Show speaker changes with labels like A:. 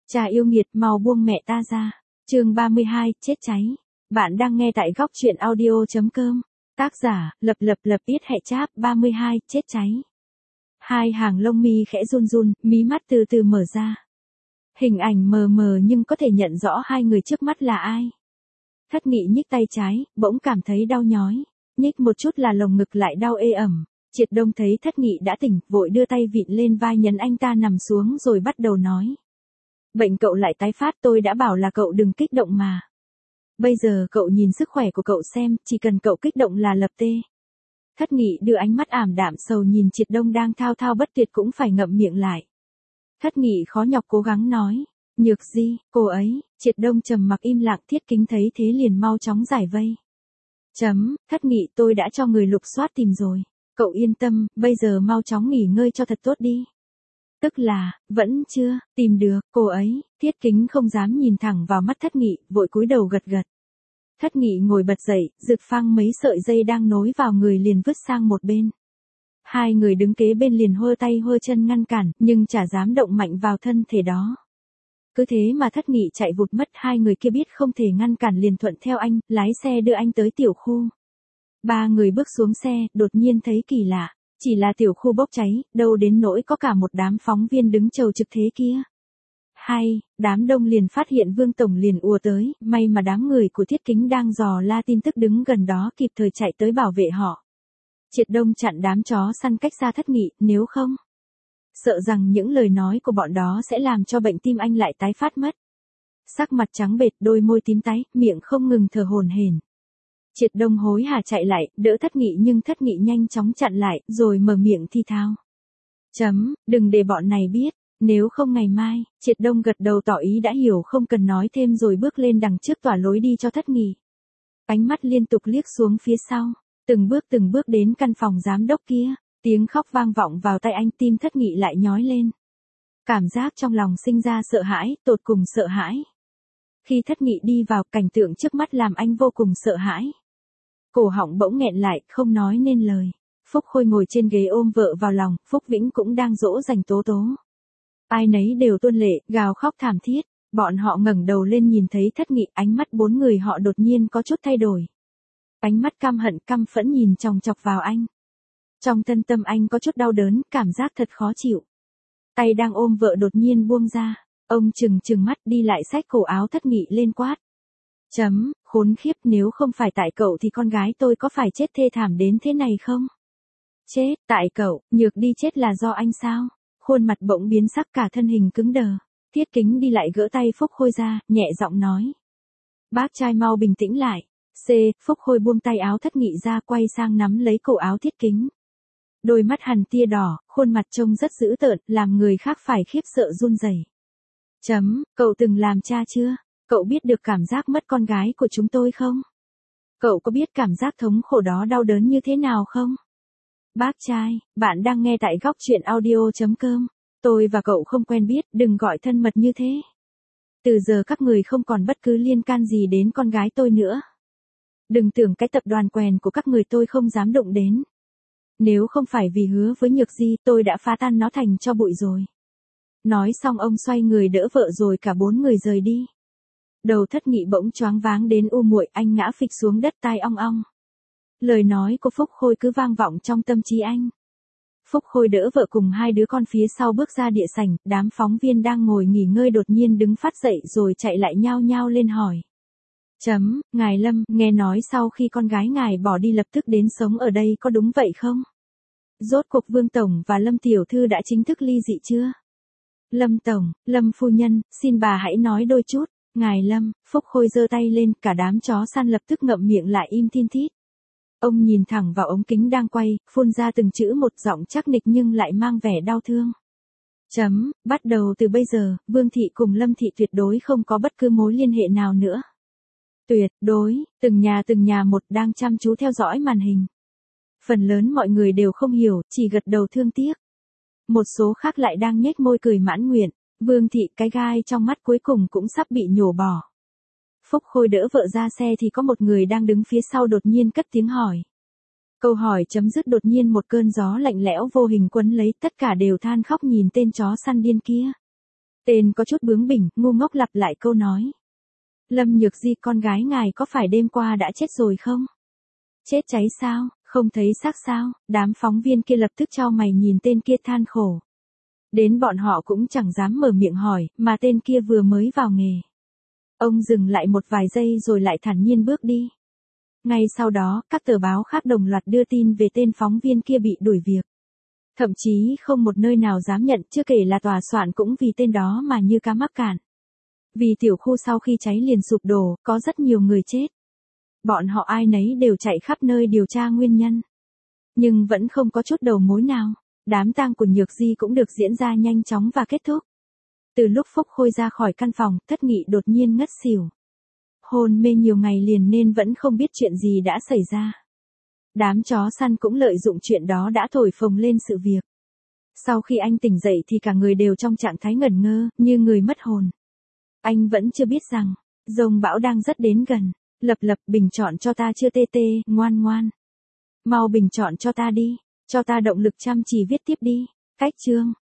A: Cha yêu nghiệt, mau buông mẹ ta ra. Chương 32, chết cháy. Bạn đang nghe tại góc truyện audio.com. Tác giả, lập yết hệ cháp 32, chết cháy. Hai hàng lông mi khẽ run run, mí mắt từ từ mở ra. Hình ảnh mờ mờ nhưng có thể nhận rõ hai người trước mắt là ai. Thất Nghị nhích tay trái, bỗng cảm thấy đau nhói. Nhích một chút là lồng ngực lại đau ê ẩm. Triệt Đông thấy Thất Nghị đã tỉnh, vội đưa tay vịn lên vai nhấn anh ta nằm xuống rồi bắt đầu nói. Bệnh cậu lại tái phát, tôi đã bảo là cậu đừng kích động mà. Bây giờ cậu nhìn sức khỏe của cậu xem, chỉ cần cậu kích động là lập tê. Thất Nghị đưa ánh mắt ảm đạm sầu nhìn Triệt Đông đang thao thao bất tuyệt cũng phải ngậm miệng lại. Thất Nghị khó nhọc cố gắng nói. Nhược Di, cô ấy. Triệt Đông trầm mặc im lặng. Thiết Kính thấy thế liền mau chóng giải vây. Thất Nghị, tôi đã cho người lục soát tìm rồi. Cậu yên tâm, bây giờ mau chóng nghỉ ngơi cho thật tốt đi. Tức là, vẫn chưa, tìm được, cô ấy. Thiết Kính không dám nhìn thẳng vào mắt Thất Nghị, vội cúi đầu gật gật. Thất Nghị ngồi bật dậy, giựt phăng mấy sợi dây đang nối vào người liền vứt sang một bên. Hai người đứng kế bên liền hơ tay hơ chân ngăn cản, nhưng chả dám động mạnh vào thân thể đó. Cứ thế mà Thất Nghị chạy vụt mất, hai người kia biết không thể ngăn cản liền thuận theo anh, lái xe đưa anh tới tiểu khu. Ba người bước xuống xe, đột nhiên thấy kỳ lạ. Chỉ là tiểu khu bốc cháy, đâu đến nỗi có cả một đám phóng viên đứng chầu trực thế kia. Hay, đám đông liền phát hiện Vương Tổng liền ùa tới, may mà đám người của Thiết Kính đang dò la tin tức đứng gần đó kịp thời chạy tới bảo vệ họ. Triệt Đông chặn đám chó săn cách xa Thất Nghị, nếu không, sợ rằng những lời nói của bọn đó sẽ làm cho bệnh tim anh lại tái phát mất. Sắc mặt trắng bệch, đôi môi tím tái, miệng không ngừng thở hổn hển. Triệt Đông hối hả chạy lại, đỡ Thất Nghị nhưng Thất Nghị nhanh chóng chặn lại, rồi mở miệng thi thao. Đừng để bọn này biết, nếu không ngày mai. Triệt Đông gật đầu tỏ ý đã hiểu không cần nói thêm rồi bước lên đằng trước tỏa lối đi cho Thất Nghị. Ánh mắt liên tục liếc xuống phía sau, từng bước đến căn phòng giám đốc kia, tiếng khóc vang vọng vào tai anh, tim Thất Nghị lại nhói lên. Cảm giác trong lòng sinh ra sợ hãi, tột cùng sợ hãi. Khi Thất Nghị đi vào, cảnh tượng trước mắt làm anh vô cùng sợ hãi. Cổ họng bỗng nghẹn lại, không nói nên lời. Phúc Khôi ngồi trên ghế ôm vợ vào lòng, Phúc Vĩnh cũng đang dỗ dành Tố Tố. Ai nấy đều tuôn lệ, gào khóc thảm thiết. Bọn họ ngẩng đầu lên nhìn thấy Thất Nghị, ánh mắt bốn người họ đột nhiên có chút thay đổi. Ánh mắt căm hận căm phẫn nhìn chòng chọc vào anh. Trong thân tâm anh có chút đau đớn, cảm giác thật khó chịu. Tay đang ôm vợ đột nhiên buông ra. Ông trừng mắt đi lại xách cổ áo Thất Nghị lên quát. Khốn khiếp, nếu không phải tại cậu thì con gái tôi có phải chết thê thảm đến thế này không? Chết, tại cậu, Nhược đi chết là do anh sao? Khuôn mặt bỗng biến sắc, cả thân hình cứng đờ. Thiết Kính đi lại gỡ tay Phúc Khôi ra, nhẹ giọng nói. Bác trai mau bình tĩnh lại. Phúc Khôi buông tay áo Thất Nghị ra, quay sang nắm lấy cổ áo Thiết Kính. Đôi mắt hằn tia đỏ, khuôn mặt trông rất dữ tợn, làm người khác phải khiếp sợ run rẩy. Cậu từng làm cha chưa? Cậu biết được cảm giác mất con gái của chúng tôi không? Cậu có biết cảm giác thống khổ đó đau đớn như thế nào không? Bác trai, bạn đang nghe tại góc truyện audio.com. Tôi và cậu không quen biết, đừng gọi thân mật như thế. Từ giờ các người không còn bất cứ liên can gì đến con gái tôi nữa. Đừng tưởng cái tập đoàn quèn của các người tôi không dám đụng đến. Nếu không phải vì hứa với Nhược Di, tôi đã phá tan nó thành tro bụi rồi. Nói xong ông xoay người đỡ vợ rồi cả bốn người rời đi. Đầu Thất Nghị bỗng choáng váng đến u muội, anh ngã phịch xuống đất, tai ong ong. Lời nói của Phúc Khôi cứ vang vọng trong tâm trí anh. Phúc Khôi đỡ vợ cùng hai đứa con phía sau bước ra địa sảnh, đám phóng viên đang ngồi nghỉ ngơi đột nhiên đứng phát dậy rồi chạy lại nhao nhao lên hỏi. Ngài Lâm, nghe nói sau khi con gái ngài bỏ đi lập tức đến sống ở đây có đúng vậy không? Rốt cuộc Vương Tổng và Lâm Tiểu Thư đã chính thức ly dị chưa? Lâm Tổng, Lâm Phu Nhân, xin bà hãy nói đôi chút. Ngài Lâm, Phúc Khôi giơ tay lên, cả đám chó săn lập tức ngậm miệng lại im thin thít. Ông nhìn thẳng vào ống kính đang quay, phun ra từng chữ một, giọng chắc nịch nhưng lại mang vẻ đau thương. Bắt đầu từ bây giờ, Vương Thị cùng Lâm Thị tuyệt đối không có bất cứ mối liên hệ nào nữa. Tuyệt đối, từng nhà một đang chăm chú theo dõi màn hình. Phần lớn mọi người đều không hiểu, chỉ gật đầu thương tiếc. Một số khác lại đang nhếch môi cười mãn nguyện. Vương Thị, cái gai trong mắt cuối cùng cũng sắp bị nhổ bỏ. Phúc Khôi đỡ vợ ra xe thì có một người đang đứng phía sau đột nhiên cất tiếng hỏi. Câu hỏi chấm dứt đột nhiên một cơn gió lạnh lẽo vô hình quấn lấy, tất cả đều than khóc nhìn tên chó săn điên kia. Tên có chút bướng bỉnh, ngu ngốc lặp lại câu nói. Lâm Nhược Di, con gái ngài có phải đêm qua đã chết rồi không? Chết cháy sao, không thấy xác sao? Đám phóng viên kia lập tức chau mày nhìn tên kia than khổ. Đến bọn họ cũng chẳng dám mở miệng hỏi, mà tên kia vừa mới vào nghề. Ông dừng lại một vài giây rồi lại thản nhiên bước đi. Ngay sau đó, các tờ báo khác đồng loạt đưa tin về tên phóng viên kia bị đuổi việc. Thậm chí không một nơi nào dám nhận, chưa kể là tòa soạn cũng vì tên đó mà như cá mắc cạn. Vì tiểu khu sau khi cháy liền sụp đổ, có rất nhiều người chết. Bọn họ ai nấy đều chạy khắp nơi điều tra nguyên nhân. Nhưng vẫn không có chút đầu mối nào. Đám tang của Nhược Di cũng được diễn ra nhanh chóng và kết thúc. Từ lúc Phúc Khôi ra khỏi căn phòng, Thất Nghị đột nhiên ngất xỉu. Hôn mê nhiều ngày liền nên vẫn không biết chuyện gì đã xảy ra. Đám chó săn cũng lợi dụng chuyện đó đã thổi phồng lên sự việc. Sau khi anh tỉnh dậy thì cả người đều trong trạng thái ngẩn ngơ, như người mất hồn. Anh vẫn chưa biết rằng, dông bão đang rất đến gần. Lập Lập, bình chọn cho ta chưa tê tê, ngoan ngoan. Mau bình chọn cho ta đi, cho ta động lực chăm chỉ viết tiếp đi. Cách chương